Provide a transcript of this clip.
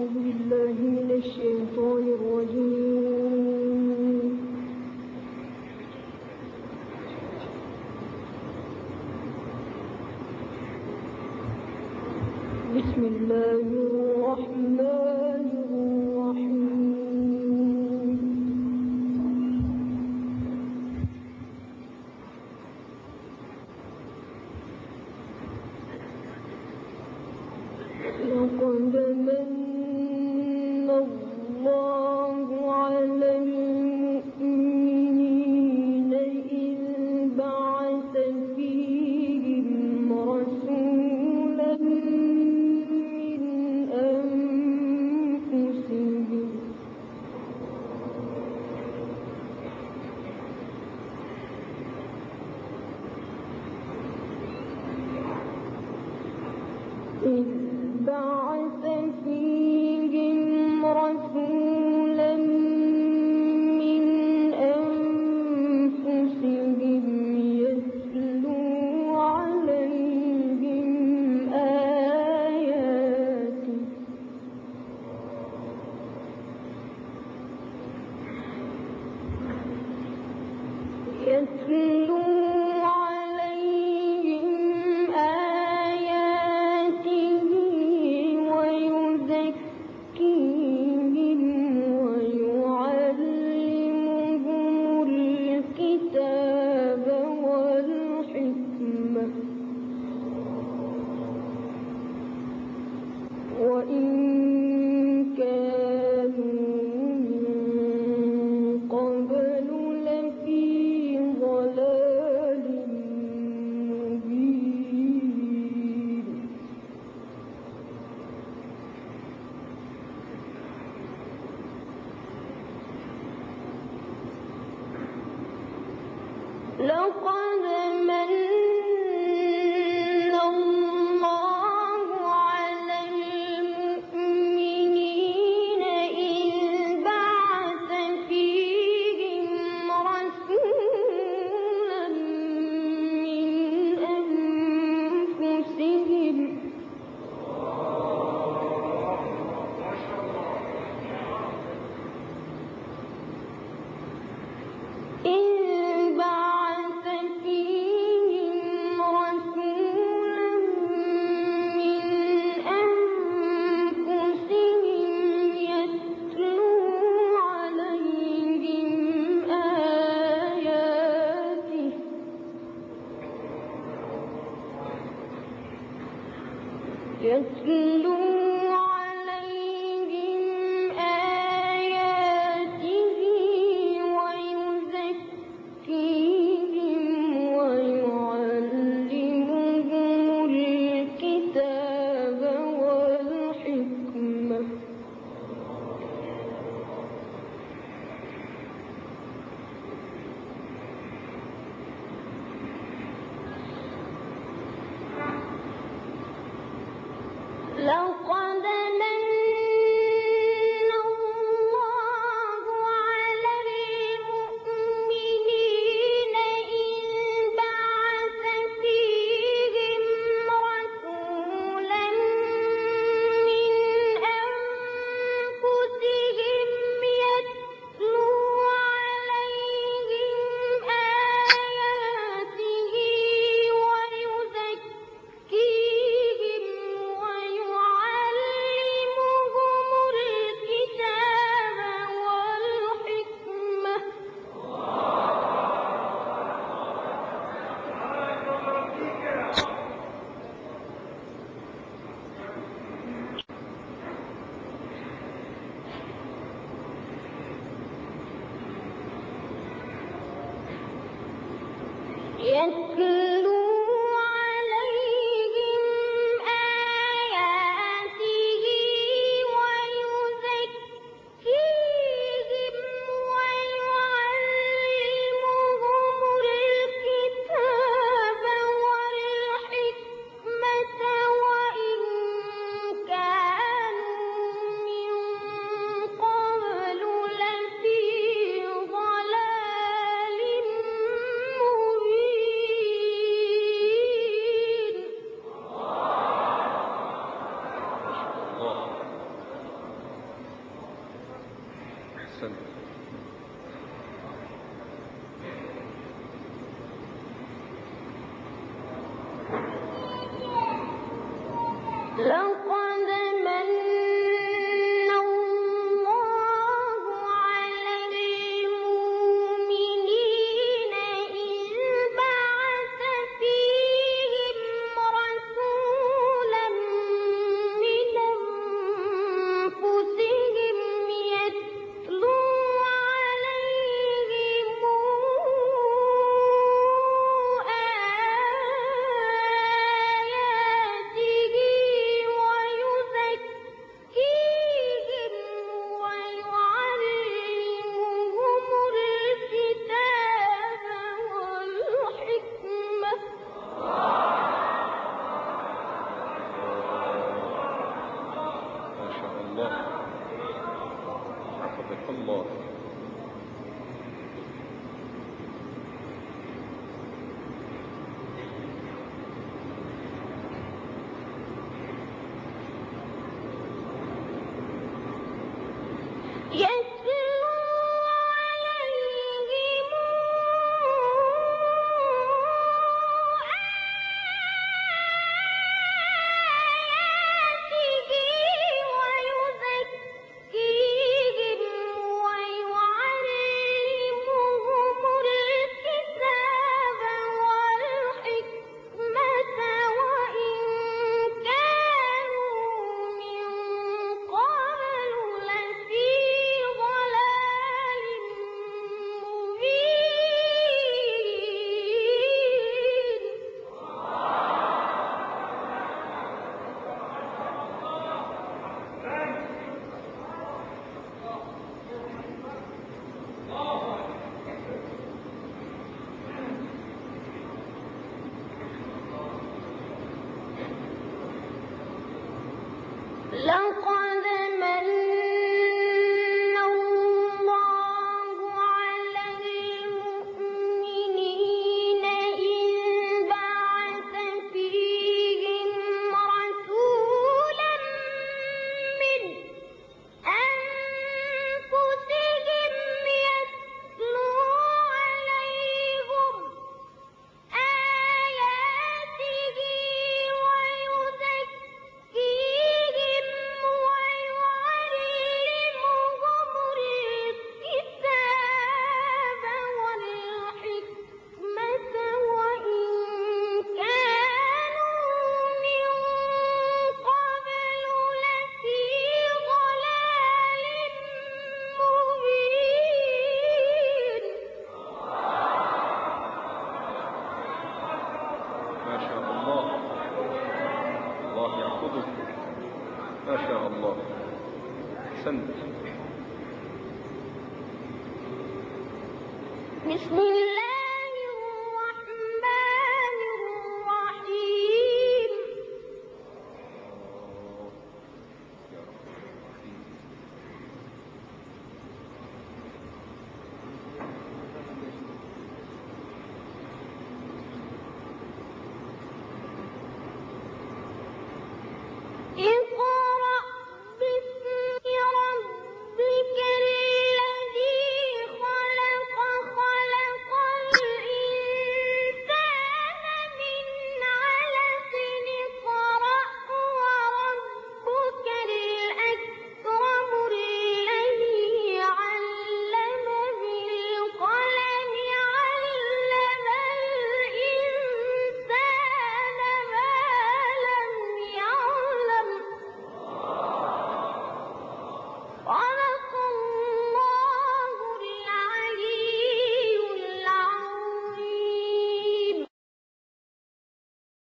أعوذ بالله من الشيطان الرجيم. بسم الله الرحمن الرحيم. لقد من الله على المؤمنين إذ بعث فيهم رسولا من أنفسهم يتلو عليهم آياته ويزكيهم ويعلمهم الكتاب والحكمة وإن كانوا من قبل لفي ضلال مبين. لقد من الله على المؤمنين إذ بعث فيهم رسولا من أنفسهم يتلو عليهم آياته ويزكيهم ويعلمهم الكتاب والحكمة لقد من الله على المؤمنين إذ بعث فيهم رسولا من أنفسهم يتلو عليهم آياته ويزكيهم ويعلمهم الكتاب والحكمة يتلو عليهم آياته ويزكيهم ويعلمهم الكتاب والحكمة وإن كانوا من قبل لفي ضلال مبين. لقد من الله على المؤمنين إذ بعث فيهم رسولا من أنفسهم يتلو عليهم آياته ويزكيهم ويعلمهم الكتاب والحكمة ما شاء الله، حفظك الله. يتلو عليهم آياته ويزكيهم ويعلمهم الكتاب والحكمة وإن كانوا من قبل لفي ضلال مبين. لقد من الله على المؤمنين إذ بعث فيهم رسولا من أنفسهم يتلو عليهم آياته ويزكيهم ويعلمهم الكتاب والحكمة وإن كانوا من قبل لفي ضلال مبين. ما شاء الله، الله يحفظك. ما شاء الله، أحسنت. بسم الله